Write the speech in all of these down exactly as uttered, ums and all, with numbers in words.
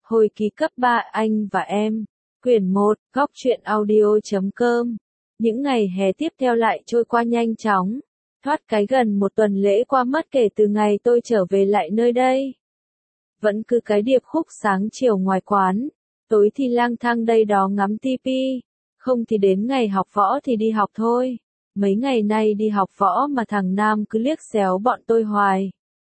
Hồi ký cấp ba anh và em. Quyển một, góc truyện audio chấm com. Những ngày hè tiếp theo lại trôi qua nhanh chóng. Thoát cái gần một tuần lễ qua mất kể từ ngày tôi trở về lại nơi đây. Vẫn cứ cái điệp khúc sáng chiều ngoài quán. Tối thì lang thang đây đó ngắm tivi. Không thì đến ngày học võ thì đi học thôi. Mấy ngày nay đi học võ mà thằng Nam cứ liếc xéo bọn tôi hoài.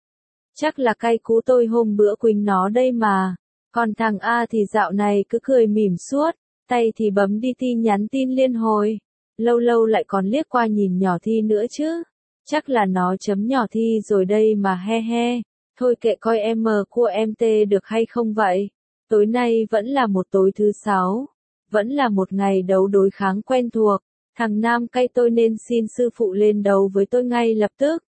Chắc là cay cú tôi hôm bữa quỳnh nó đây mà. Còn thằng A thì dạo này cứ cười mỉm suốt, tay thì bấm đi tin nhắn tin liên hồi. Lâu lâu lại còn liếc qua nhìn nhỏ Thi nữa chứ. Chắc là nó chấm nhỏ Thi rồi đây mà he he. Thôi kệ coi em của em tê được hay không vậy. Tối nay vẫn là một tối thứ sáu. Vẫn là một ngày đấu đối kháng quen thuộc. Thằng Nam cay tôi nên xin sư phụ lên đấu với tôi ngay lập tức.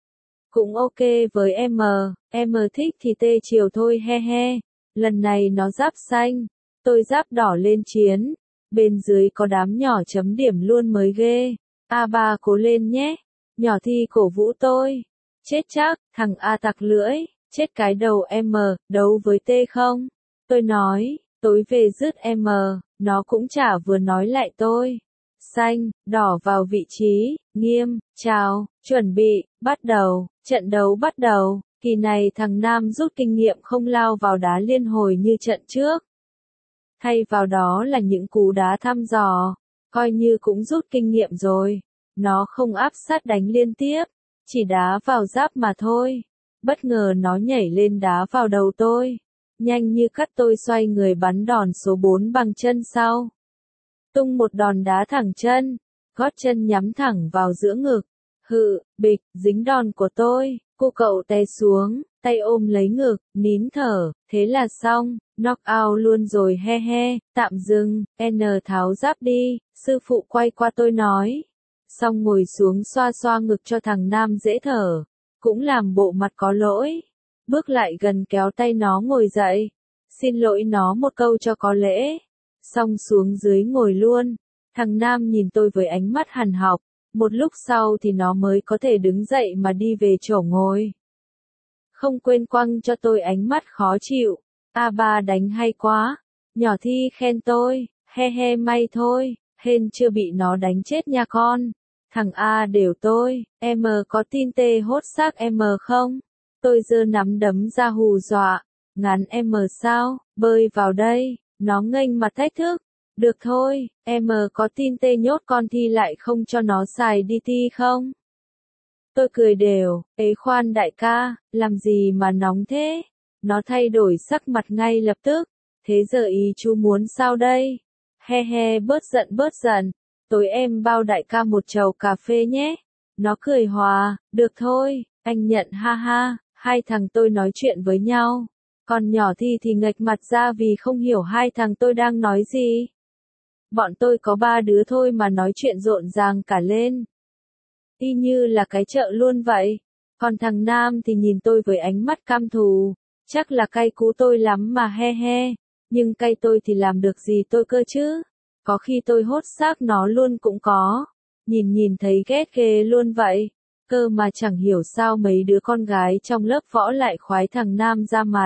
Cũng ok với em, em thích thì tê chiều thôi he he. Lần này nó giáp xanh, tôi giáp đỏ lên chiến. Bên dưới có đám nhỏ chấm điểm luôn mới ghê. A ba cố lên nhé. Nhỏ Thi cổ vũ tôi. Chết chắc, thằng A tặc lưỡi. Chết cái đầu em, đấu với tê không? Tôi nói, tối về dứt em, nó cũng chả vừa nói lại tôi. Xanh, đỏ vào vị trí, nghiêm, chào, chuẩn bị, bắt đầu, trận đấu bắt đầu. Kỳ này thằng Nam rút kinh nghiệm không lao vào đá liên hồi như trận trước. Thay vào đó là những cú đá thăm dò, coi như cũng rút kinh nghiệm rồi. Nó không áp sát đánh liên tiếp, chỉ đá vào giáp mà thôi. Bất ngờ nó nhảy lên đá vào đầu tôi. Nhanh như cắt tôi xoay người bắn đòn số bốn bằng chân sau. Tung một đòn đá thẳng chân, gót chân nhắm thẳng vào giữa ngực. Hự, bịch, dính đòn của tôi. Cô cậu té xuống, tay ôm lấy ngực, nín thở, thế là xong, knock out luôn rồi he he, tạm dừng, N tháo giáp đi, sư phụ quay qua tôi nói. Xong ngồi xuống xoa xoa ngực cho thằng Nam dễ thở, cũng làm bộ mặt có lỗi. Bước lại gần kéo tay nó ngồi dậy, xin lỗi nó một câu cho có lễ. Xong xuống dưới ngồi luôn, thằng Nam nhìn tôi với ánh mắt hằn học. Một lúc sau thì nó mới có thể đứng dậy mà đi về chỗ ngồi. Không quên quăng cho tôi ánh mắt khó chịu. A ba đánh hay quá. Nhỏ Thi khen tôi. He he may thôi. Hên chưa bị nó đánh chết nha con. Thằng A đều tôi. Em có tin tê hốt xác em không? Tôi giơ nắm đấm ra hù dọa. Ngắn em sao? Bơi vào đây. Nó nghênh mặt thách thức. Được thôi, em có tin tê nhốt con Thi lại không cho nó xài đi thi không? Tôi cười đều, ấy khoan đại ca, làm gì mà nóng thế? Nó thay đổi sắc mặt ngay lập tức. Thế giờ ý chú muốn sao đây? He he bớt giận bớt giận. Tối em bao đại ca một chầu cà phê nhé. Nó cười hòa, được thôi, anh nhận ha ha. Hai thằng tôi nói chuyện với nhau. Còn nhỏ Thi thì nghệch mặt ra vì không hiểu hai thằng tôi đang nói gì. Bọn tôi có ba đứa thôi mà nói chuyện rộn ràng cả lên. Y như là cái chợ luôn vậy. Còn thằng Nam thì nhìn tôi với ánh mắt căm thù. Chắc là cay cú tôi lắm mà he he. Nhưng cay tôi thì làm được gì tôi cơ chứ. Có khi tôi hốt xác nó luôn cũng có. Nhìn nhìn thấy ghét ghê luôn vậy. Cơ mà chẳng hiểu sao mấy đứa con gái trong lớp võ lại khoái thằng Nam ra mặt.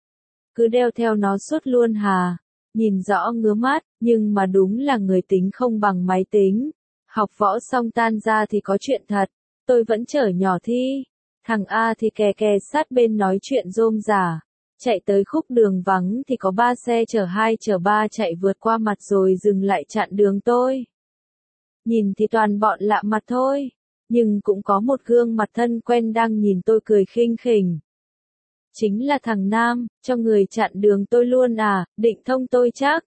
Cứ đeo theo nó suốt luôn hà. Nhìn rõ ngứa mắt, nhưng mà đúng là người tính không bằng máy tính. Học võ xong tan ra thì có chuyện thật, tôi vẫn chở nhỏ Thi. Thằng A thì kè kè sát bên nói chuyện rôm rả. Chạy tới khúc đường vắng thì có ba xe chở hai chở ba chạy vượt qua mặt rồi dừng lại chặn đường tôi. Nhìn thì toàn bọn lạ mặt thôi, nhưng cũng có một gương mặt thân quen đang nhìn tôi cười khinh khỉnh. Chính là thằng Nam, cho người chặn đường tôi luôn à, định thông tôi chắc.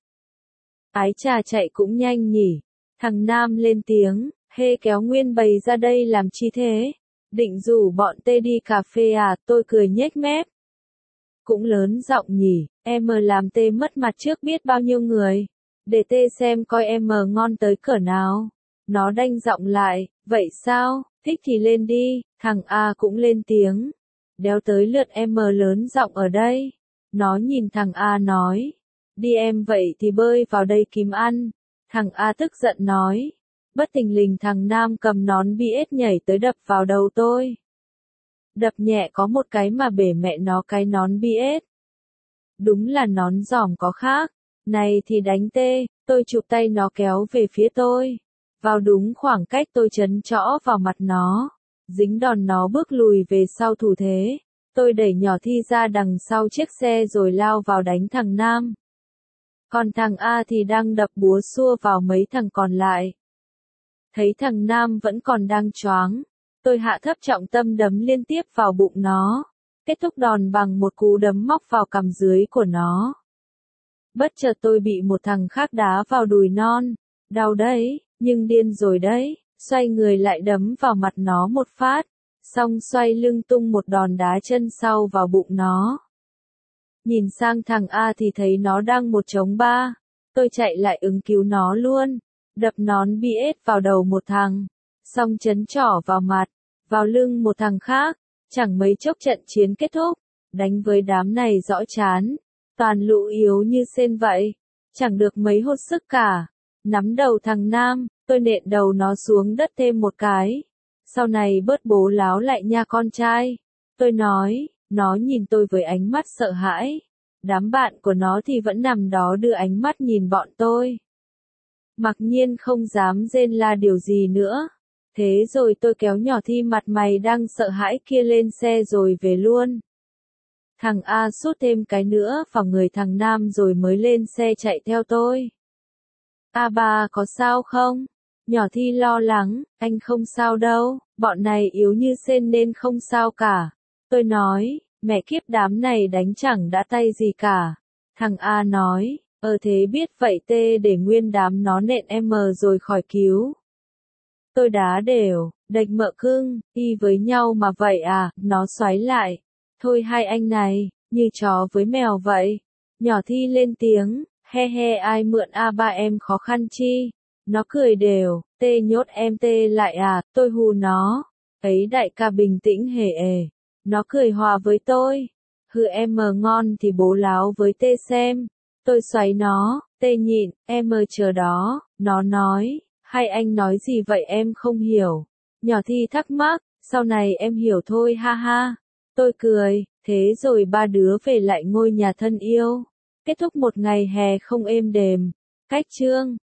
Ái chà chạy cũng nhanh nhỉ. Thằng Nam lên tiếng, hê kéo Nguyên bày ra đây làm chi thế? Định rủ bọn tê đi cà phê à, tôi cười nhếch mép. Cũng lớn giọng nhỉ, em làm tê mất mặt trước biết bao nhiêu người. Để tê xem coi em ngon tới cỡ nào. Nó đanh giọng lại, vậy sao, thích thì lên đi, thằng A cũng lên tiếng. Đéo tới lượt em lớn giọng ở đây. Nó nhìn thằng A nói. Đi em vậy thì bơi vào đây kiếm ăn. Thằng A tức giận nói. Bất thình lình thằng Nam cầm nón bi ết nhảy tới đập vào đầu tôi. Đập nhẹ có một cái mà bể mẹ nó cái nón bi ết. Đúng là nón giỏm có khác. Này thì đánh tê, tôi chụp tay nó kéo về phía tôi. Vào đúng khoảng cách tôi chấn chõ vào mặt nó. Dính đòn nó bước lùi về sau thủ thế. Tôi đẩy nhỏ Thi ra đằng sau chiếc xe rồi lao vào đánh thằng Nam. Còn thằng A thì đang đập búa xua vào mấy thằng còn lại. Thấy thằng Nam vẫn còn đang choáng. Tôi hạ thấp trọng tâm đấm liên tiếp vào bụng nó. Kết thúc đòn bằng một cú đấm móc vào cằm dưới của nó. Bất chợt tôi bị một thằng khác đá vào đùi non. Đau đấy, nhưng điên rồi đấy. Xoay người lại đấm vào mặt nó một phát. Xong xoay lưng tung một đòn đá chân sau vào bụng nó. Nhìn sang thằng A thì thấy nó đang một chống ba. Tôi chạy lại ứng cứu nó luôn. Đập nón bi ết vào đầu một thằng. Xong chấn trỏ vào mặt, vào lưng một thằng khác. Chẳng mấy chốc trận chiến kết thúc. Đánh với đám này rõ chán. Toàn lũ yếu như sên vậy. Chẳng được mấy hốt sức cả. Nắm đầu thằng Nam, tôi nện đầu nó xuống đất thêm một cái. Sau này bớt bố láo lại nha con trai. Tôi nói, nó nhìn tôi với ánh mắt sợ hãi. Đám bạn của nó thì vẫn nằm đó đưa ánh mắt nhìn bọn tôi. Mặc nhiên không dám rên la điều gì nữa. Thế rồi tôi kéo nhỏ Thi mặt mày đang sợ hãi kia lên xe rồi về luôn. Thằng A sút thêm cái nữa vào người thằng Nam rồi mới lên xe chạy theo tôi. A ba có sao không? Nhỏ Thi lo lắng, anh không sao đâu, bọn này yếu như sên nên không sao cả. Tôi nói, mẹ kiếp đám này đánh chẳng đã tay gì cả. Thằng A nói, ờ thế biết vậy tê để nguyên đám nó nện em rồi khỏi cứu. Tôi đá đều, đạch mợ cưng, y với nhau mà vậy à, nó xoáy lại. Thôi hai anh này, như chó với mèo vậy. Nhỏ Thi lên tiếng, he he ai mượn A ba em khó khăn chi. Nó cười đều, tê nhốt em tê lại à, tôi hù nó. Ấy đại ca bình tĩnh hề ề. Nó cười hòa với tôi. Hừ em mờ ngon thì bố láo với tê xem. Tôi xoáy nó, tê nhịn, em mờ chờ đó. Nó nói, hai anh nói gì vậy em không hiểu. Nhỏ Thi thắc mắc, sau này em hiểu thôi ha ha. Tôi cười, thế rồi ba đứa về lại ngôi nhà thân yêu. Kết thúc một ngày hè không êm đềm. Cách chương